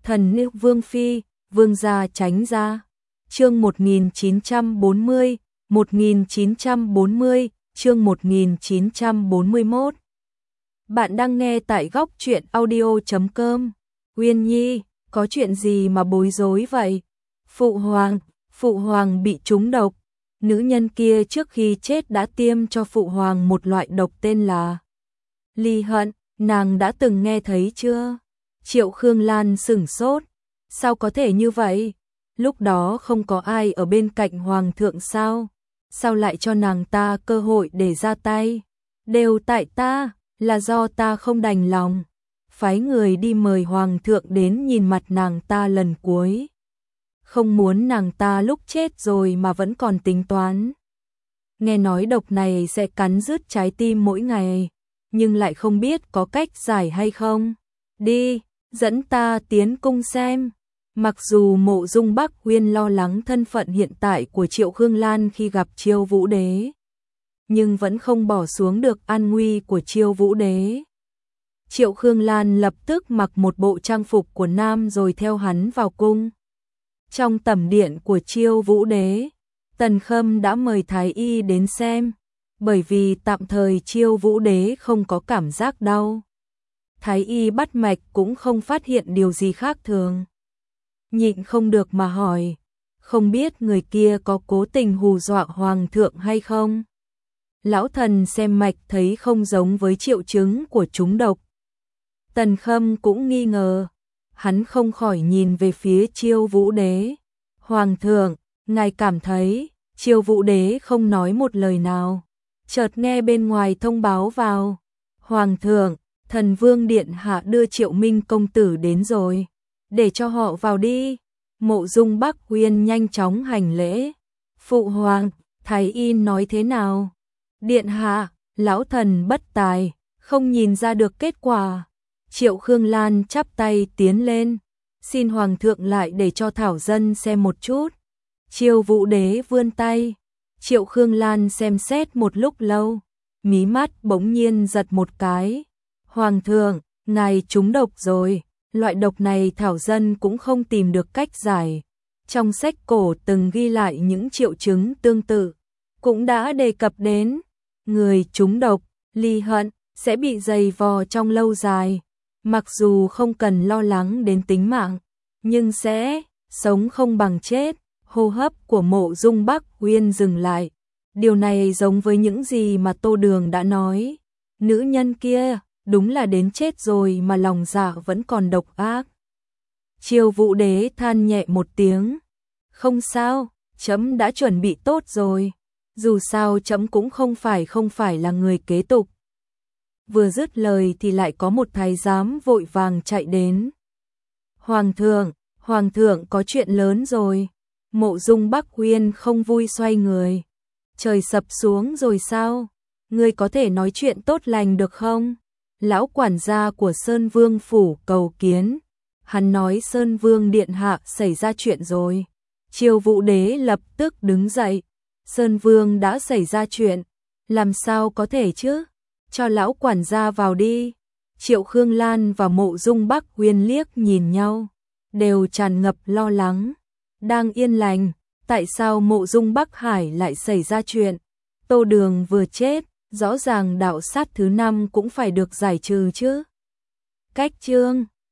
Thần nữ vương phi, vương gia tránh ra. Chương 1940, chương 1941. Bạn đang nghe tại góc truyện audio.com. Uyên Nhi, có chuyện gì mà bối rối vậy? Phụ hoàng bị trúng độc. Nữ nhân kia trước khi chết đã tiêm cho phụ hoàng một loại độc tên là ly hận, nàng đã từng nghe thấy chưa? Triệu Khương Lan sửng sốt, sao có thể như vậy? Lúc đó không có ai ở bên cạnh hoàng thượng sao? Sao lại cho nàng ta cơ hội để ra tay? Đều tại ta, là do ta không đành lòng. Phái người đi mời hoàng thượng đến nhìn mặt nàng ta lần cuối. Không muốn nàng ta lúc chết rồi mà vẫn còn tính toán. Nghe nói độc này sẽ cắn rứt trái tim mỗi ngày, nhưng lại không biết có cách giải hay không. Đi, dẫn ta tiến cung xem. Mặc dù Mộ Dung Bắc Huyên lo lắng thân phận hiện tại của Triệu Khương Lan khi gặp Chiêu Vũ Đế, nhưng vẫn không bỏ xuống được an nguy của Chiêu Vũ Đế. Triệu Khương Lan lập tức mặc một bộ trang phục của nam rồi theo hắn vào cung. Trong tẩm điện của Chiêu Vũ Đế, Tần Khâm đã mời Thái Y đến xem, bởi vì tạm thời Chiêu Vũ Đế không có cảm giác đau. Thái Y bắt mạch cũng không phát hiện điều gì khác thường. Nhịn không được mà hỏi, không biết người kia có cố tình hù dọa hoàng thượng hay không? Lão thần xem mạch thấy không giống với triệu chứng của trúng độc. Tần Khâm cũng nghi ngờ, hắn không khỏi nhìn về phía Chiêu Vũ Đế. Hoàng thượng, ngài cảm thấy? Chiêu Vũ Đế không nói một lời nào, chợt nghe bên ngoài thông báo vào. Hoàng thượng, Thần Vương Điện Hạ đưa Triệu Minh công tử đến rồi, để cho họ vào đi. Mộ Dung Bắc Huyên nhanh chóng hành lễ. Phụ hoàng, Thái Y nói thế nào? Điện hạ, lão thần bất tài, không nhìn ra được kết quả. Triệu Khương Lan chắp tay tiến lên, xin hoàng thượng lại để cho thảo dân xem một chút. Chiêu Vũ Đế vươn tay, Triệu Khương Lan xem xét một lúc lâu, mí mắt bỗng nhiên giật một cái. Hoàng thượng, ngài trúng độc rồi. Loại độc này thảo dân cũng không tìm được cách giải. Trong sách cổ từng ghi lại những triệu chứng tương tự, cũng đã đề cập đến người trúng độc, ly hận sẽ bị dày vò trong lâu dài. Mặc dù không cần lo lắng đến tính mạng, nhưng sẽ sống không bằng chết. Hô hấp của Mộ Dung Bắc Huyên dừng lại. Điều này giống với những gì mà Tô Đường đã nói. Nữ nhân kia đúng là đến chết rồi mà lòng dạ vẫn còn độc ác. Chiêu Vũ Đế than nhẹ một tiếng. Không sao, trẫm đã chuẩn bị tốt rồi. Dù sao trẫm cũng không phải là người kế tục. Vừa dứt lời thì lại có một thái giám vội vàng chạy đến. Hoàng thượng có chuyện lớn rồi. Mộ Dung Bắc Huyên không vui xoay người. Trời sập xuống rồi sao? Ngươi có thể nói chuyện tốt lành được không? Lão quản gia của Sơn Vương phủ cầu kiến. Hắn nói Sơn Vương điện hạ xảy ra chuyện rồi. Chiêu Vũ Đế lập tức đứng dậy. Sơn Vương đã xảy ra chuyện, làm sao có thể chứ? Cho lão quản gia vào đi. Triệu Khương Lan và Mộ Dung Bắc Huyên liếc nhìn nhau, đều tràn ngập lo lắng. Đang yên lành, tại sao Mộ Dung Bắc Hải lại xảy ra chuyện? Tô Đường vừa chết, rõ ràng đạo sát thứ 5 cũng phải được giải trừ chứ. Cách chương